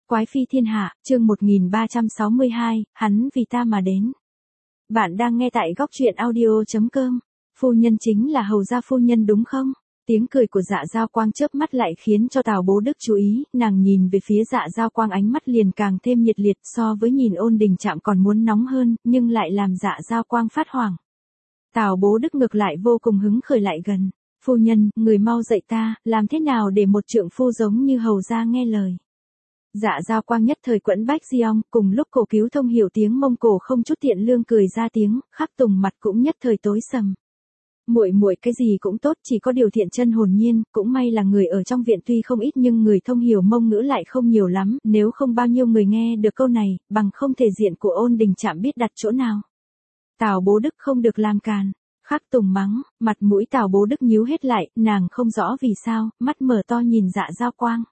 Quái phi thiên hạ, chương 1362, hắn vì ta mà đến. Bạn đang nghe tại góc truyện audio.com. Phu nhân chính là hầu gia phu nhân đúng không? Tiếng cười của Dạ Giao Quang chớp mắt lại khiến cho Tào Bố Đức chú ý, nàng nhìn về phía Dạ Giao Quang ánh mắt liền càng thêm nhiệt liệt, so với nhìn Ôn Đình Trạm còn muốn nóng hơn, nhưng lại làm Dạ Giao Quang phát hoảng. Tào Bố Đức ngược lại vô cùng hứng khởi lại gần. Phu nhân, người mau dạy ta, làm thế nào để một trượng phu giống như hầu gia nghe lời. Dạ Giao Quang nhất thời quẫn bách Giong, cùng lúc Cổ Cứu thông hiểu tiếng Mông Cổ không chút tiện lương cười ra tiếng, Khắc Tùng mặt cũng nhất thời tối sầm. Muội muội cái gì cũng tốt, chỉ có điều thiện chân hồn nhiên, cũng may là người ở trong viện tuy không ít nhưng người thông hiểu Mông ngữ lại không nhiều lắm, nếu không bao nhiêu người nghe được câu này, bằng không thể diện của Ôn Đình Trạm biết đặt chỗ nào. Tào Bố Đức không được làm càn. Khắc Tùng mắng, mặt mũi Tào Bố Đức nhíu hết lại, nàng không rõ vì sao, mắt mở to nhìn Dạ Giao Quang.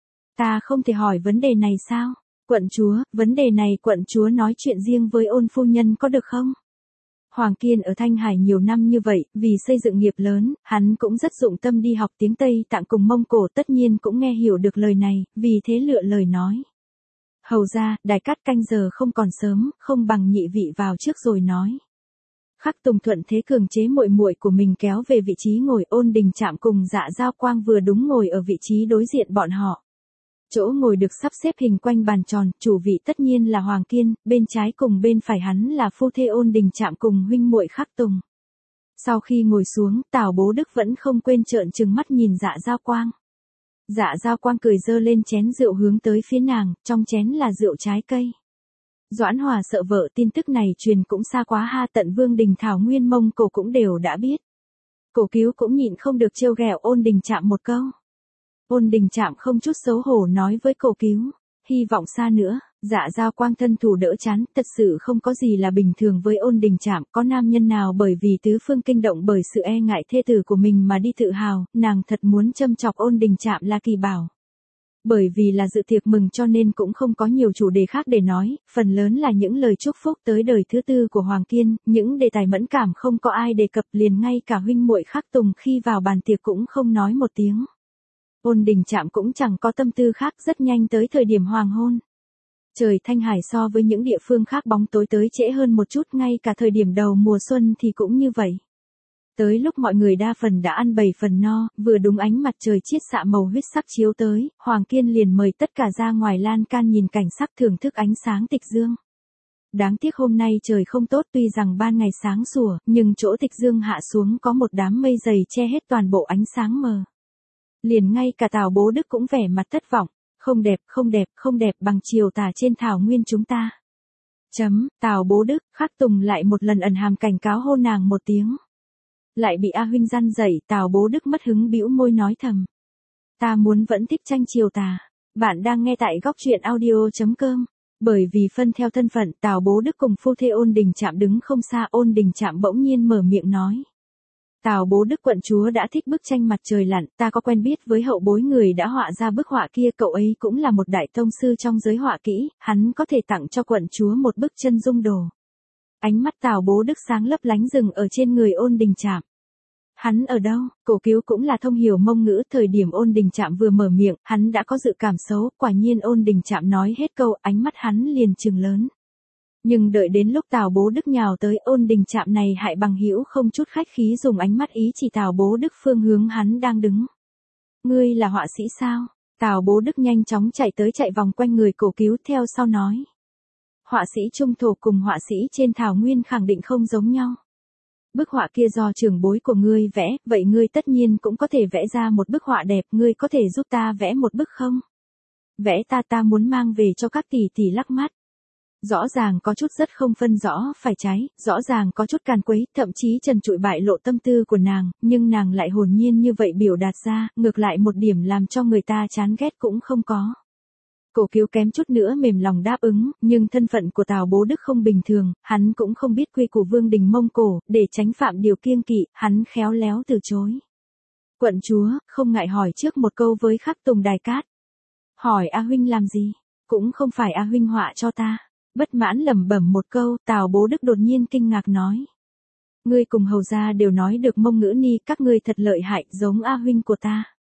Ta không thể hỏi vấn đề này sao? Quận chúa, vấn đề này quận chúa nói chuyện riêng với Ôn phu nhân có được không? Hoàng Kiên ở Thanh Hải nhiều năm như vậy, vì xây dựng nghiệp lớn, hắn cũng rất dụng tâm đi học tiếng Tây Tạng cùng Mông Cổ, tất nhiên cũng nghe hiểu được lời này, vì thế lựa lời nói. Hầu ra, đài cát canh giờ không còn sớm, không bằng nhị vị vào trước rồi nói. Khắc Tùng thuận thế cường chế muội muội của mình kéo về vị trí ngồi. Ôn Đình Trạm cùng Dạ Giao Quang vừa đúng ngồi ở vị trí đối diện bọn họ. Chỗ ngồi được sắp xếp hình quanh bàn tròn, chủ vị tất nhiên là Hoàng Kiên, bên trái cùng bên phải hắn là phu thê Ôn Đình Trạm cùng huynh muội Khắc Tùng. Sau khi ngồi xuống, Tào Bố Đức vẫn không quên trợn trừng mắt nhìn Dạ Giao Quang. Dạ Giao Quang cười dơ lên chén rượu hướng tới phía nàng, trong chén là rượu trái cây. Doãn Hòa sợ vợ tin tức này truyền cũng xa quá ha, tận Vương Đình Thảo Nguyên Mông Cổ cũng đều đã biết. Cổ Cứu cũng nhịn không được trêu ghẹo Ôn Đình Trạm một câu. Ôn Đình Trạm không chút xấu hổ nói với Cổ Cứu, hy vọng xa nữa. Dạ Giao Quang thân thủ đỡ chán, thật sự không có gì là bình thường với Ôn Đình Trạm, có nam nhân nào bởi vì tứ phương kinh động bởi sự e ngại thê tử của mình mà đi tự hào, nàng thật muốn châm chọc Ôn Đình Trạm là kỳ bảo. Bởi vì là dự tiệc mừng cho nên cũng không có nhiều chủ đề khác để nói, phần lớn là những lời chúc phúc tới đời thứ tư của Hoàng Kiên, những đề tài mẫn cảm không có ai đề cập, liền ngay cả huynh muội Khắc Tùng khi vào bàn tiệc cũng không nói một tiếng. Ôn Đình Trạm cũng chẳng có tâm tư khác, rất nhanh tới thời điểm hoàng hôn. Trời Thanh Hải so với những địa phương khác bóng tối tới trễ hơn một chút, ngay cả thời điểm đầu mùa xuân thì cũng như vậy. Tới lúc mọi người đa phần đã ăn 7 phần no, vừa đúng ánh mặt trời chiết xạ màu huyết sắc chiếu tới, Hoàng Kiên liền mời tất cả ra ngoài lan can nhìn cảnh sắc thưởng thức ánh sáng tịch dương. Đáng tiếc hôm nay trời không tốt, tuy rằng ban ngày sáng sủa, nhưng chỗ tịch dương hạ xuống có một đám mây dày che hết toàn bộ ánh sáng mờ. Liền ngay cả Tào Bố Đức cũng vẻ mặt thất vọng, không đẹp, không đẹp, không đẹp bằng chiều tà trên thảo nguyên chúng ta. Tào Bố Đức, Khắc Tùng lại một lần ẩn hàm cảnh cáo hô nàng một tiếng. Lại bị A huynh răn dậy, Tào Bố Đức mất hứng bĩu môi nói thầm. Ta muốn vẫn thích tranh chiều tà. Bạn đang nghe tại góc truyện audio.com. Bởi vì phân theo thân phận, Tào Bố Đức cùng phu thê Ôn Đình Trạm đứng không xa. Ôn Đình Trạm bỗng nhiên mở miệng nói. Tào Bố Đức quận chúa đã thích bức tranh mặt trời lặn, ta có quen biết với hậu bối người đã họa ra bức họa kia, cậu ấy cũng là một đại tông sư trong giới họa kỹ, hắn có thể tặng cho quận chúa một bức chân dung đồ. Ánh mắt Tào Bố Đức sáng lấp lánh dừng ở trên người Ôn Đình Trạm. Hắn ở đâu? Cổ Cứu cũng là thông hiểu Mông ngữ, thời điểm Ôn Đình Trạm vừa mở miệng, hắn đã có dự cảm xấu, quả nhiên Ôn Đình Trạm nói hết câu, ánh mắt hắn liền trừng lớn. Nhưng đợi đến lúc Tào Bố Đức nhào tới, Ôn Đình Trạm này hại bằng hữu không chút khách khí dùng ánh mắt ý chỉ Tào Bố Đức phương hướng hắn đang đứng. Ngươi là họa sĩ sao? Tào Bố Đức nhanh chóng chạy tới, chạy vòng quanh người Cổ Cứu theo sau nói. Họa sĩ trung thổ cùng họa sĩ trên thảo nguyên khẳng định không giống nhau. Bức họa kia do trưởng bối của ngươi vẽ, vậy ngươi tất nhiên cũng có thể vẽ ra một bức họa đẹp, ngươi có thể giúp ta vẽ một bức không? Vẽ ta muốn mang về cho các tỷ tỷ lắc mắt. Rõ ràng có chút rất không phân rõ phải trái, rõ ràng có chút càn quấy, thậm chí trần trụi bại lộ tâm tư của nàng, nhưng nàng lại hồn nhiên như vậy biểu đạt ra, ngược lại một điểm làm cho người ta chán ghét cũng không có. Cổ Cứu kém chút nữa mềm lòng đáp ứng, nhưng thân phận của Tào Bố Đức không bình thường, hắn cũng không biết quy củ Vương đình Mông Cổ, để tránh phạm điều kiêng kỵ, hắn khéo léo từ chối. Quận chúa, không ngại hỏi trước một câu với Khắc Tùng đài cát. Hỏi A huynh làm gì? Cũng không phải A huynh họa cho ta. Bất mãn lẩm bẩm một câu, Tào Bố Đức đột nhiên kinh ngạc nói. Ngươi cùng hầu gia đều nói được Mông ngữ ni, các ngươi thật lợi hại, giống A huynh của ta.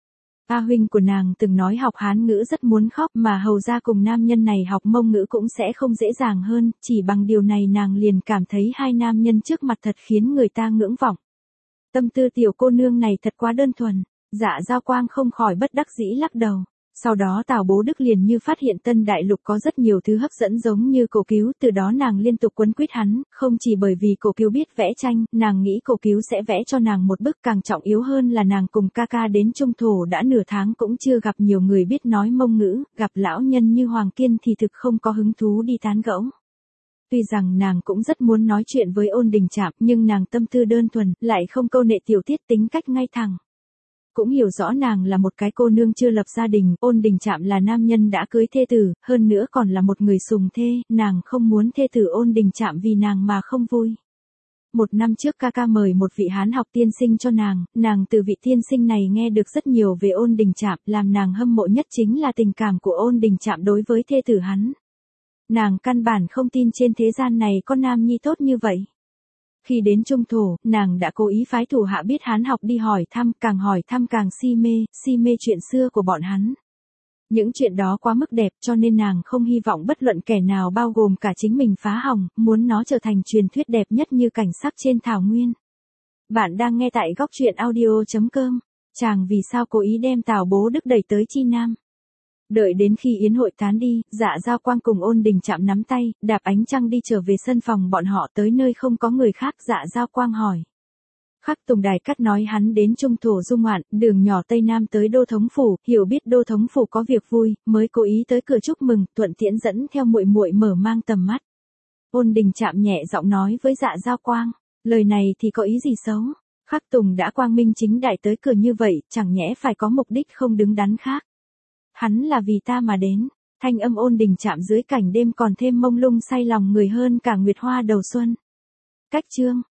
A huynh của nàng từng nói học Hán ngữ rất muốn khóc mà hầu ra cùng nam nhân này học Mông ngữ cũng sẽ không dễ dàng hơn, chỉ bằng điều này nàng liền cảm thấy hai nam nhân trước mặt thật khiến người ta ngưỡng vọng. Tâm tư tiểu cô nương này thật quá đơn thuần, Dạ Giao Quang không khỏi bất đắc dĩ lắc đầu. Sau đó Tào Bố Đức liền như phát hiện Tân Đại Lục có rất nhiều thứ hấp dẫn giống như Cổ Cứu, từ đó nàng liên tục quấn quýt hắn, không chỉ bởi vì Cổ Cứu biết vẽ tranh, nàng nghĩ Cổ Cứu sẽ vẽ cho nàng một bức, càng trọng yếu hơn là nàng cùng ca ca đến Trung Thổ đã nửa tháng cũng chưa gặp nhiều người biết nói Mông ngữ, gặp lão nhân như Hoàng Kiên thì thực không có hứng thú đi tán gẫu. Tuy rằng nàng cũng rất muốn nói chuyện với Ôn Đình Trạm, nhưng nàng tâm tư đơn thuần, lại không câu nệ tiểu tiết, tính cách ngay thẳng. Cũng hiểu rõ nàng là một cái cô nương chưa lập gia đình, Ôn Đình Trạm là nam nhân đã cưới thê tử, hơn nữa còn là một người sùng thê, nàng không muốn thê tử Ôn Đình Trạm vì nàng mà không vui. Một năm trước ca ca mời một vị Hán học tiên sinh cho nàng từ vị tiên sinh này nghe được rất nhiều về Ôn Đình Trạm, làm nàng hâm mộ nhất chính là tình cảm của Ôn Đình Trạm đối với thê tử hắn. Nàng căn bản không tin trên thế gian này có nam nhi tốt như vậy. Khi đến Trung Thổ, nàng đã cố ý phái thủ hạ biết Hán học đi hỏi thăm càng si mê chuyện xưa của bọn hắn. Những chuyện đó quá mức đẹp cho nên nàng không hy vọng bất luận kẻ nào bao gồm cả chính mình phá hỏng, muốn nó trở thành truyền thuyết đẹp nhất như cảnh sắc trên thảo nguyên. Bạn đang nghe tại góc truyện audio.com. Chàng vì sao cố ý đem Tào Bố Đức đẩy tới Chi Nam. Đợi đến khi yến hội tán đi, Dạ Giao Quang cùng Ôn Đình Trạm nắm tay, đạp ánh trăng đi trở về sân phòng bọn họ, tới nơi không có người khác. Dạ Giao Quang hỏi. Khắc Tùng Đài Cát nói hắn đến Trung Thổ du ngoạn, đường nhỏ Tây Nam tới Đô Thống Phủ, hiểu biết Đô Thống Phủ có việc vui, mới cố ý tới cửa chúc mừng, thuận tiện dẫn theo muội muội mở mang tầm mắt. Ôn Đình Trạm nhẹ giọng nói với Dạ Giao Quang, lời này thì có ý gì xấu? Khắc Tùng đã quang minh chính đại tới cửa như vậy, chẳng nhẽ phải có mục đích không đứng đắn khác. Hắn là vì ta mà đến. Thanh âm Ôn Đình Trạm dưới cảnh đêm còn thêm mông lung say lòng người hơn cả nguyệt hoa đầu xuân. Cách chương